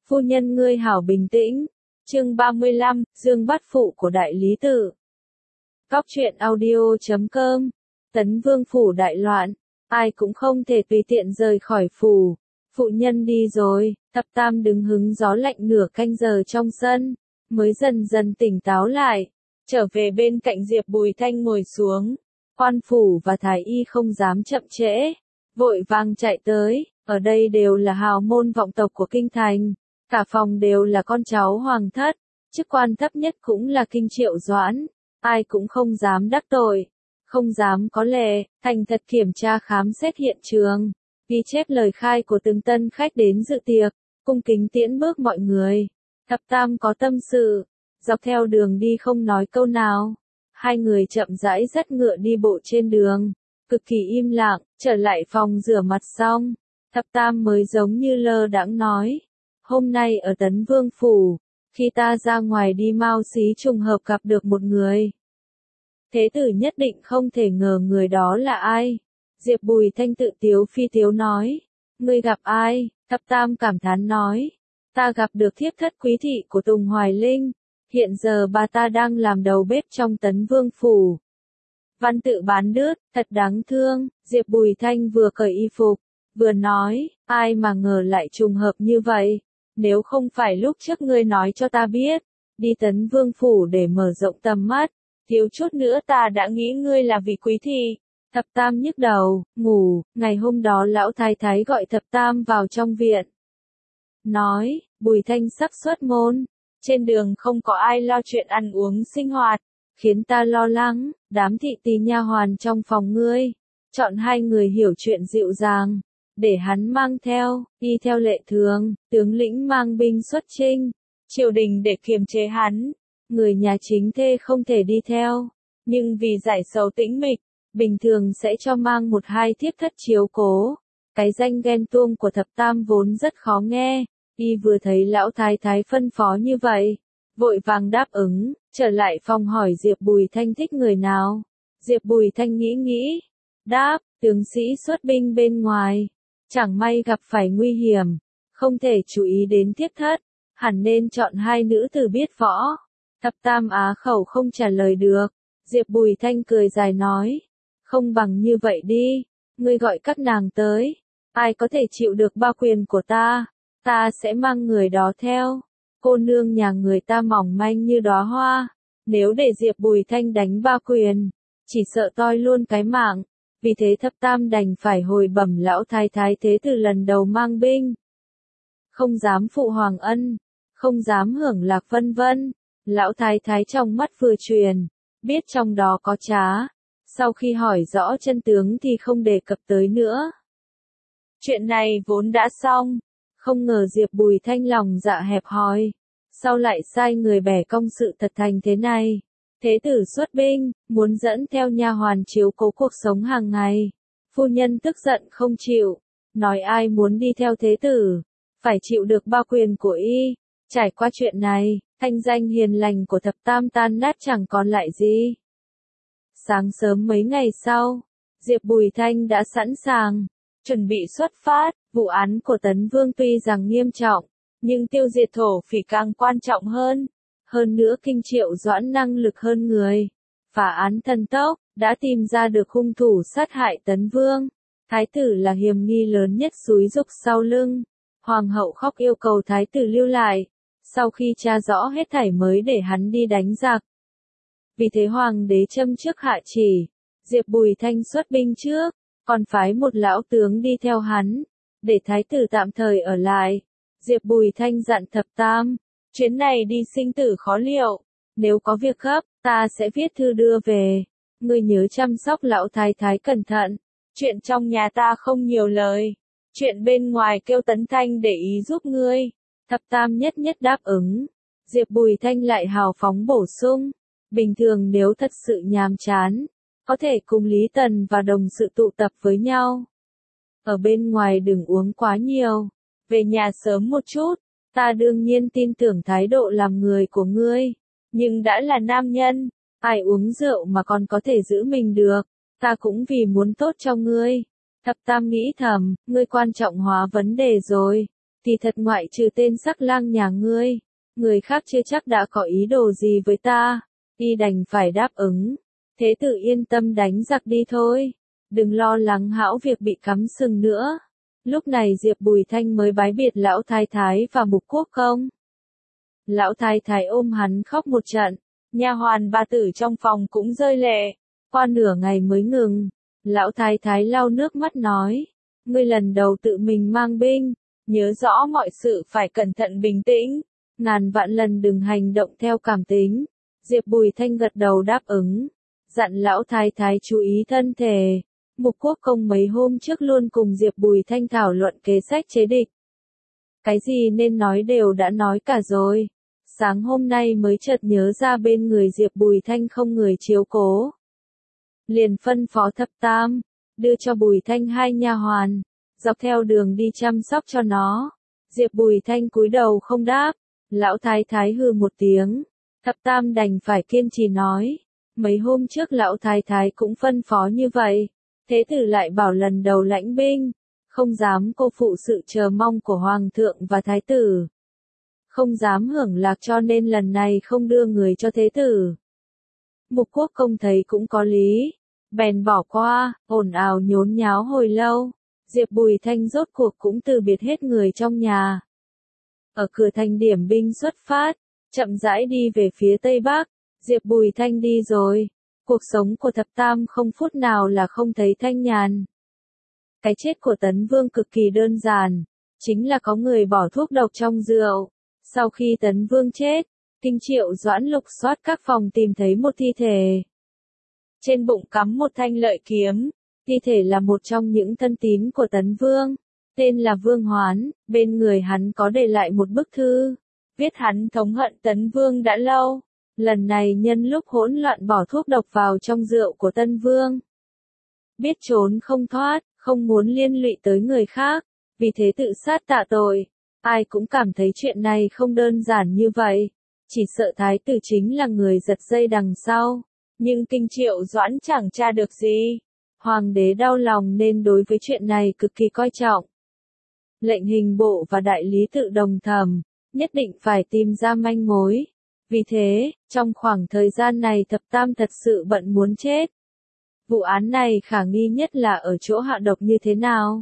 Phu nhân ngươi hảo bình tĩnh. Chương 35, Dương Bát Phụ của Đại Lý Tự. Cóc truyện audio.com. Tấn Vương phủ đại loạn, ai cũng không thể tùy tiện rời khỏi phủ. Phụ nhân đi rồi, Thập Tam đứng hứng gió lạnh nửa canh giờ trong sân, mới dần dần tỉnh táo lại, trở về bên cạnh Diệp Bùi Thanh ngồi xuống. Quan phủ và thái y không dám chậm trễ, vội vàng chạy tới, ở đây đều là hào môn vọng tộc của kinh thành, cả phòng đều là con cháu hoàng thất, chức quan thấp nhất cũng là kinh Triệu Doãn, ai cũng không dám đắc tội, không dám có lệ, thành thật kiểm tra khám xét hiện trường, ghi chép lời khai của từng tân khách đến dự tiệc, cung kính tiễn bước mọi người. Thập Tam có tâm sự, dọc theo đường đi không nói câu nào. Hai người chậm rãi dắt ngựa đi bộ trên đường, cực kỳ im lặng, trở lại phòng rửa mặt xong. Thập Tam mới giống như lơ đãng nói, hôm nay ở Tấn Vương phủ, khi ta ra ngoài đi mau xí trùng hợp gặp được một người. Thế tử nhất định không thể ngờ người đó là ai. Diệp Bùi Thanh tự tiếu phi tiếu nói, ngươi gặp ai? Thập Tam cảm thán nói, ta gặp được thiếp thất quý thị của Tùng Hoài Linh. Hiện giờ bà ta đang làm đầu bếp trong Tấn Vương phủ. Văn tự bán đứt, thật đáng thương. Diệp Bùi Thanh vừa cởi y phục, vừa nói, ai mà ngờ lại trùng hợp như vậy. Nếu không phải lúc trước ngươi nói cho ta biết, đi Tấn Vương phủ để mở rộng tầm mắt, thiếu chút nữa ta đã nghĩ ngươi là vị quý thị. Thập Tam nhức đầu, ngủ. Ngày hôm đó lão thái thái gọi Thập Tam vào trong viện, nói, Bùi Thanh sắp xuất môn. Trên đường không có ai lo chuyện ăn uống sinh hoạt, khiến ta lo lắng. Đám thị tỳ nha hoàn trong phòng ngươi, chọn hai người hiểu chuyện dịu dàng, để hắn mang theo, y theo lệ thường, tướng lĩnh mang binh xuất chinh, triều đình để kiềm chế hắn. Người nhà chính thê không thể đi theo, nhưng vì giải sầu tĩnh mịch, bình thường sẽ cho mang một hai thiếp thất chiếu cố. Cái danh ghen tuông của Thập Tam vốn rất khó nghe. Y vừa thấy lão thái thái phân phó như vậy, vội vàng đáp ứng, trở lại phòng hỏi Diệp Bùi Thanh thích người nào. Diệp Bùi Thanh nghĩ, đáp, tướng sĩ xuất binh bên ngoài, chẳng may gặp phải nguy hiểm, không thể chú ý đến thiếp thất, hẳn nên chọn hai nữ tử biết võ. Thập Tam á khẩu không trả lời được. Diệp Bùi Thanh cười dài nói, không bằng như vậy đi, ngươi gọi các nàng tới, ai có thể chịu được ba quyền của ta. Ta sẽ mang người đó theo. Cô nương nhà người ta mỏng manh như đóa hoa, nếu để Diệp Bùi Thanh đánh ba quyền, chỉ sợ toi luôn cái mạng. Vì thế Thập Tam đành phải hồi bẩm lão thái thái thế từ lần đầu mang binh. Không dám phụ hoàng ân, không dám hưởng lạc vân vân. Lão thái thái trong mắt vừa truyền, biết trong đó có trá. Sau khi hỏi rõ chân tướng thì không đề cập tới nữa. Chuyện này vốn đã xong. Không ngờ Diệp Bùi Thanh lòng dạ hẹp hòi, sau lại sai người bẻ cong sự thật thành thế này. Thế tử xuất binh, muốn dẫn theo nha hoàn chiếu cố cuộc sống hàng ngày. Phu nhân tức giận không chịu, nói ai muốn đi theo thế tử, phải chịu được ba quyền của y. Trải qua chuyện này, thanh danh hiền lành của Thập Tam tan nát chẳng còn lại gì. Sáng sớm mấy ngày sau, Diệp Bùi Thanh đã sẵn sàng, chuẩn bị xuất phát. Vụ án của Tấn Vương tuy rằng nghiêm trọng, nhưng tiêu diệt thổ phỉ càng quan trọng hơn. Hơn nữa kinh Triệu Doãn năng lực hơn người, phá án thần tốc, đã tìm ra được hung thủ sát hại Tấn Vương. Thái tử là hiểm nghi lớn nhất xúi giục sau lưng. Hoàng hậu khóc yêu cầu thái tử lưu lại, sau khi tra rõ hết thảy mới để hắn đi đánh giặc. Vì thế hoàng đế châm trước hạ chỉ, Diệp Bùi Thanh xuất binh trước, còn phái một lão tướng đi theo hắn, để thái tử tạm thời ở lại. Diệp Bùi Thanh dặn Thập Tam, chuyến này đi sinh tử khó liệu, nếu có việc gấp, ta sẽ viết thư đưa về. Ngươi nhớ chăm sóc lão thái thái cẩn thận, chuyện trong nhà ta không nhiều lời, chuyện bên ngoài kêu Tấn Thanh để ý giúp ngươi. Thập Tam nhất nhất đáp ứng. Diệp Bùi Thanh lại hào phóng bổ sung, bình thường nếu thật sự nhàm chán, có thể cùng Lý Tần và đồng sự tụ tập với nhau. Ở bên ngoài đừng uống quá nhiều, về nhà sớm một chút. Ta đương nhiên tin tưởng thái độ làm người của ngươi, nhưng đã là nam nhân, ai uống rượu mà còn có thể giữ mình được, ta cũng vì muốn tốt cho ngươi. Thập Tam nghĩ thầm, ngươi quan trọng hóa vấn đề rồi, Kỳ thật ngoại trừ tên sắc lang nhà ngươi, người khác chưa chắc đã có ý đồ gì với ta, y đành phải đáp ứng. Thế tử yên tâm đánh giặc đi thôi, đừng lo lắng hão việc bị cắm sừng nữa. Lúc này Diệp Bùi Thanh mới bái biệt lão thái thái và Mục Quốc Công. Lão thái thái ôm hắn khóc một trận, nha hoàn bà tử trong phòng cũng rơi lệ, qua nửa ngày mới ngừng. Lão thái thái lau nước mắt nói, ngươi lần đầu tự mình mang binh, nhớ rõ mọi sự phải cẩn thận bình tĩnh, ngàn vạn lần đừng hành động theo cảm tính. Diệp Bùi Thanh gật đầu đáp ứng, dặn lão thái thái chú ý thân thể. Mục Quốc Công mấy hôm trước luôn cùng Diệp Bùi Thanh thảo luận kế sách chế địch. Cái gì nên nói đều đã nói cả rồi. Sáng hôm nay mới chợt nhớ ra bên người Diệp Bùi Thanh không người chiếu cố. Liền phân phó thập tam, đưa cho Bùi Thanh 2 nha hoàn, dọc theo đường đi chăm sóc cho nó. Diệp Bùi Thanh cúi đầu không đáp, lão thái thái hừ một tiếng, thập tam đành phải kiên trì nói. Mấy hôm trước lão thái thái cũng phân phó như vậy, thế tử lại bảo lần đầu lãnh binh, không dám cô phụ sự chờ mong của hoàng thượng và thái tử. Không dám hưởng lạc cho nên lần này không đưa người cho thế tử. Mục Quốc Công thấy cũng có lý, bèn bỏ qua, ồn ào nhốn nháo hồi lâu. Diệp Bùi Thanh rốt cuộc cũng từ biệt hết người trong nhà. Ở cửa thành điểm binh xuất phát, chậm rãi đi về phía tây bắc. Diệp Bùi Thanh đi rồi, cuộc sống của thập tam không phút nào là không thấy thanh nhàn. Cái chết của Tấn Vương cực kỳ đơn giản, chính là có người bỏ thuốc độc trong rượu. Sau khi Tấn Vương chết, Kinh Triệu Doãn lục soát các phòng tìm thấy một thi thể. Trên bụng cắm một thanh lợi kiếm, thi thể là một trong những thân tín của Tấn Vương, tên là Vương Hoán, bên người hắn có để lại một bức thư, viết hắn thống hận Tấn Vương đã lâu. Lần này nhân lúc hỗn loạn bỏ thuốc độc vào trong rượu của Tân Vương. Biết trốn không thoát, không muốn liên lụy tới người khác, vì thế tự sát tạ tội. Ai cũng cảm thấy chuyện này không đơn giản như vậy, chỉ sợ thái tử chính là người giật dây đằng sau. Nhưng Kinh Triệu Doãn chẳng tra được gì. Hoàng đế đau lòng nên đối với chuyện này cực kỳ coi trọng. Lệnh hình bộ và đại lý tự đồng thầm, nhất định phải tìm ra manh mối. Vì thế, trong khoảng thời gian này thập tam thật sự bận muốn chết. Vụ án này khả nghi nhất là ở chỗ hạ độc như thế nào.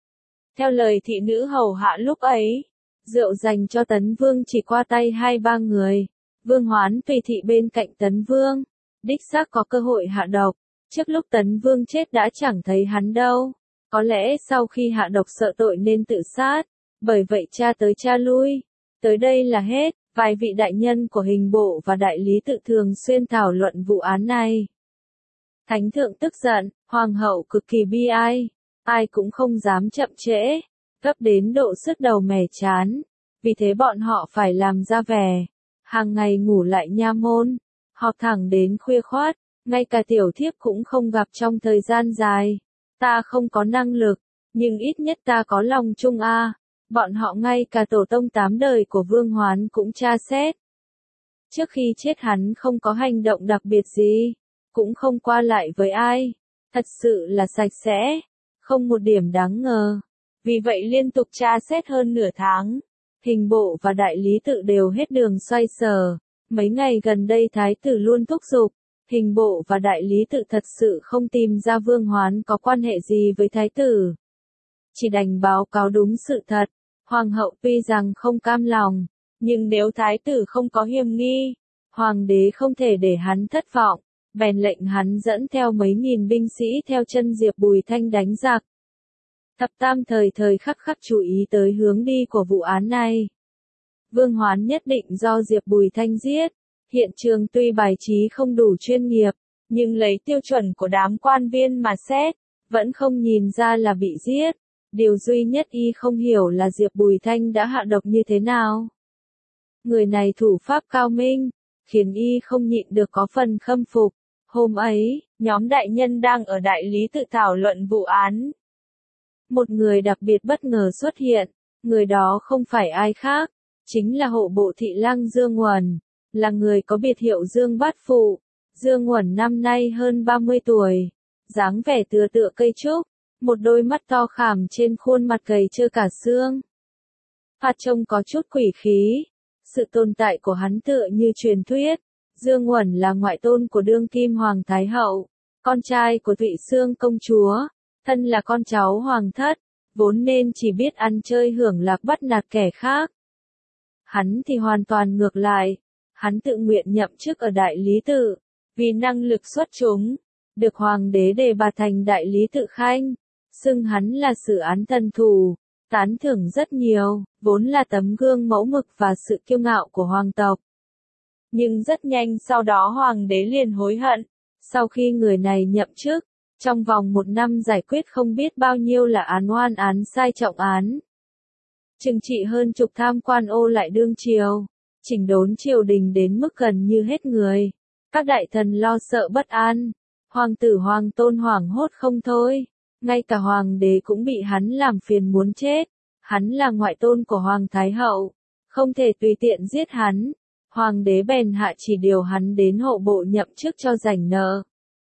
Theo lời thị nữ hầu hạ lúc ấy, rượu dành cho Tấn Vương chỉ qua tay 2-3 người. Vương Hoán tùy thị bên cạnh Tấn Vương, đích xác có cơ hội hạ độc. Trước lúc Tấn Vương chết đã chẳng thấy hắn đâu. Có lẽ sau khi hạ độc sợ tội nên tự sát. Bởi vậy tra tới tra lui. Tới đây là hết. Vài vị đại nhân của hình bộ và đại lý tự thường xuyên thảo luận vụ án này. Thánh thượng tức giận, hoàng hậu cực kỳ bi ai. Ai cũng không dám chậm trễ. Gấp đến độ sứt đầu mẻ chán. Vì thế bọn họ phải làm ra vẻ. Hàng ngày ngủ lại nha môn. Họp thẳng đến khuya khoát. Ngay cả tiểu thiếp cũng không gặp trong thời gian dài. Ta không có năng lực. Nhưng ít nhất ta có lòng trung a. Bọn họ ngay cả tổ tông 8 đời của Vương Hoán cũng tra xét. Trước khi chết hắn không có hành động đặc biệt gì, cũng không qua lại với ai. Thật sự là sạch sẽ, không một điểm đáng ngờ. Vì vậy liên tục tra xét hơn nửa tháng. Hình bộ và đại lý tự đều hết đường xoay sở. Mấy ngày gần đây thái tử luôn thúc giục. Hình bộ và đại lý tự thật sự không tìm ra Vương Hoán có quan hệ gì với thái tử. Chỉ đành báo cáo đúng sự thật. Hoàng hậu tuy rằng không cam lòng, nhưng nếu thái tử không có hiềm nghi, hoàng đế không thể để hắn thất vọng, bèn lệnh hắn dẫn theo mấy nghìn binh sĩ theo chân Diệp Bùi Thanh đánh giặc. Thập tam thời thời khắc khắc chú ý tới hướng đi của vụ án này. Vương Hoán nhất định do Diệp Bùi Thanh giết, hiện trường tuy bài trí không đủ chuyên nghiệp, nhưng lấy tiêu chuẩn của đám quan viên mà xét, vẫn không nhìn ra là bị giết. Điều duy nhất y không hiểu là Diệp Bùi Thanh đã hạ độc như thế nào. Người này thủ pháp cao minh, khiến y không nhịn được có phần khâm phục. Hôm ấy, nhóm đại nhân đang ở đại lý tự thảo luận vụ án. Một người đặc biệt bất ngờ xuất hiện, người đó không phải ai khác, chính là hộ bộ thị lang Dương Uẩn, là người có biệt hiệu Dương Bát Phụ. Dương Uẩn năm nay hơn 30 tuổi, dáng vẻ tựa tựa cây trúc. Một đôi mắt to khảm trên khuôn mặt gầy trơ cả xương. Phát trông có chút quỷ khí. Sự tồn tại của hắn tựa như truyền thuyết. Dương Uẩn là ngoại tôn của đương kim Hoàng Thái Hậu, con trai của Thụy Xương công chúa, thân là con cháu hoàng thất, vốn nên chỉ biết ăn chơi hưởng lạc bắt nạt kẻ khác. Hắn thì hoàn toàn ngược lại, hắn tự nguyện nhậm chức ở Đại Lý Tự, vì năng lực xuất chúng, được Hoàng đế đề bạt thành Đại Lý Tự Khanh, xưng hắn là sử án thần thủ, tán thưởng rất nhiều, vốn là tấm gương mẫu mực và sự kiêu ngạo của hoàng tộc. Nhưng rất nhanh sau đó Hoàng đế liền hối hận, sau khi người này nhậm chức, trong vòng 1 năm giải quyết không biết bao nhiêu là án oan án sai trọng án. Trừng trị hơn chục tham quan ô lại đương triều, chỉnh đốn triều đình đến mức gần như hết người. Các đại thần lo sợ bất an, hoàng tử hoàng tôn hoảng hốt không thôi, ngay cả hoàng đế cũng bị hắn làm phiền muốn chết. Hắn là ngoại tôn của Hoàng Thái Hậu, không thể tùy tiện giết hắn. Hoàng đế bèn hạ chỉ điều hắn đến hộ bộ nhậm chức cho rảnh nợ.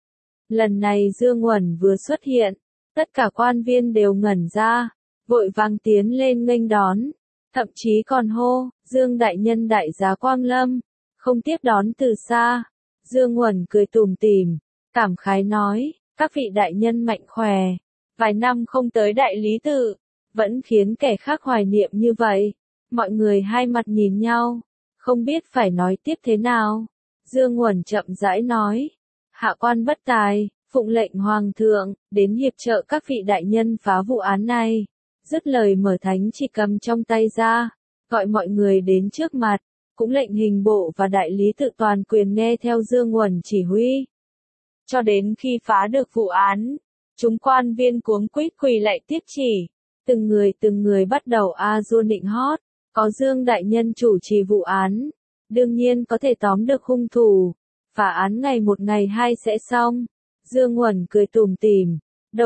Lần này Dương Uẩn vừa xuất hiện, tất cả quan viên đều ngẩn ra, vội vàng tiến lên nghênh đón, thậm chí còn hô, Dương đại nhân đại giá quang lâm, không tiếp đón từ xa. Dương Uẩn cười tủm tỉm, cảm khái nói, các vị đại nhân mạnh khỏe, vài năm không tới Đại Lý Tự, vẫn khiến kẻ khác hoài niệm như vậy. Mọi người hai mặt nhìn nhau, không biết phải nói tiếp thế nào. Dương Uẩn chậm rãi nói, hạ quan bất tài, phụng lệnh hoàng thượng, đến hiệp trợ các vị đại nhân phá vụ án này. Dứt lời mở thánh chỉ cầm trong tay ra, gọi mọi người đến trước mặt, cũng lệnh hình bộ và Đại Lý Tự toàn quyền nghe theo Dương Uẩn chỉ huy. Cho đến khi phá được vụ án, chúng quan viên cuống quýt quỳ lại tiếp chỉ, từng người bắt đầu a dua nịnh hót, có Dương đại nhân chủ trì vụ án, đương nhiên có thể tóm được hung thủ, phá án ngày 1 ngày 2 sẽ xong. Dương Uẩn cười tủm tỉm,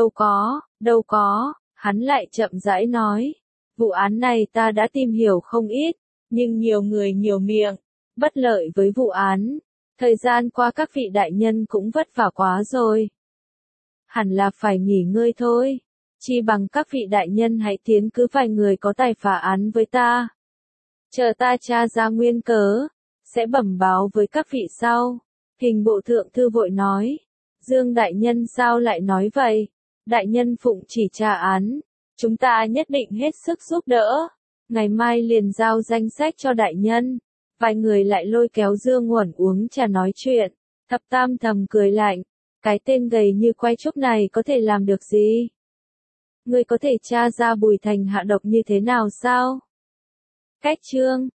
đâu có, hắn lại chậm rãi nói, vụ án này ta đã tìm hiểu không ít, nhưng nhiều người nhiều miệng, bất lợi với vụ án. Thời gian qua các vị đại nhân cũng vất vả quá rồi. Hẳn là phải nghỉ ngơi thôi. Chi bằng các vị đại nhân hãy tiến cứ vài người có tài phá án với ta. Chờ ta tra ra nguyên cớ, sẽ bẩm báo với các vị sau. Hình bộ thượng thư vội nói. Dương đại nhân sao lại nói vậy? Đại nhân phụng chỉ tra án, chúng ta nhất định hết sức giúp đỡ. Ngày mai liền giao danh sách cho đại nhân. Vài người lại lôi kéo Dương Uẩn uống trà nói chuyện. Thập Tam thầm cười lạnh. Cái tên gầy như quay trúc này có thể làm được gì? Ngươi có thể tra ra Bùi Thành hạ độc như thế nào sao? Cách chương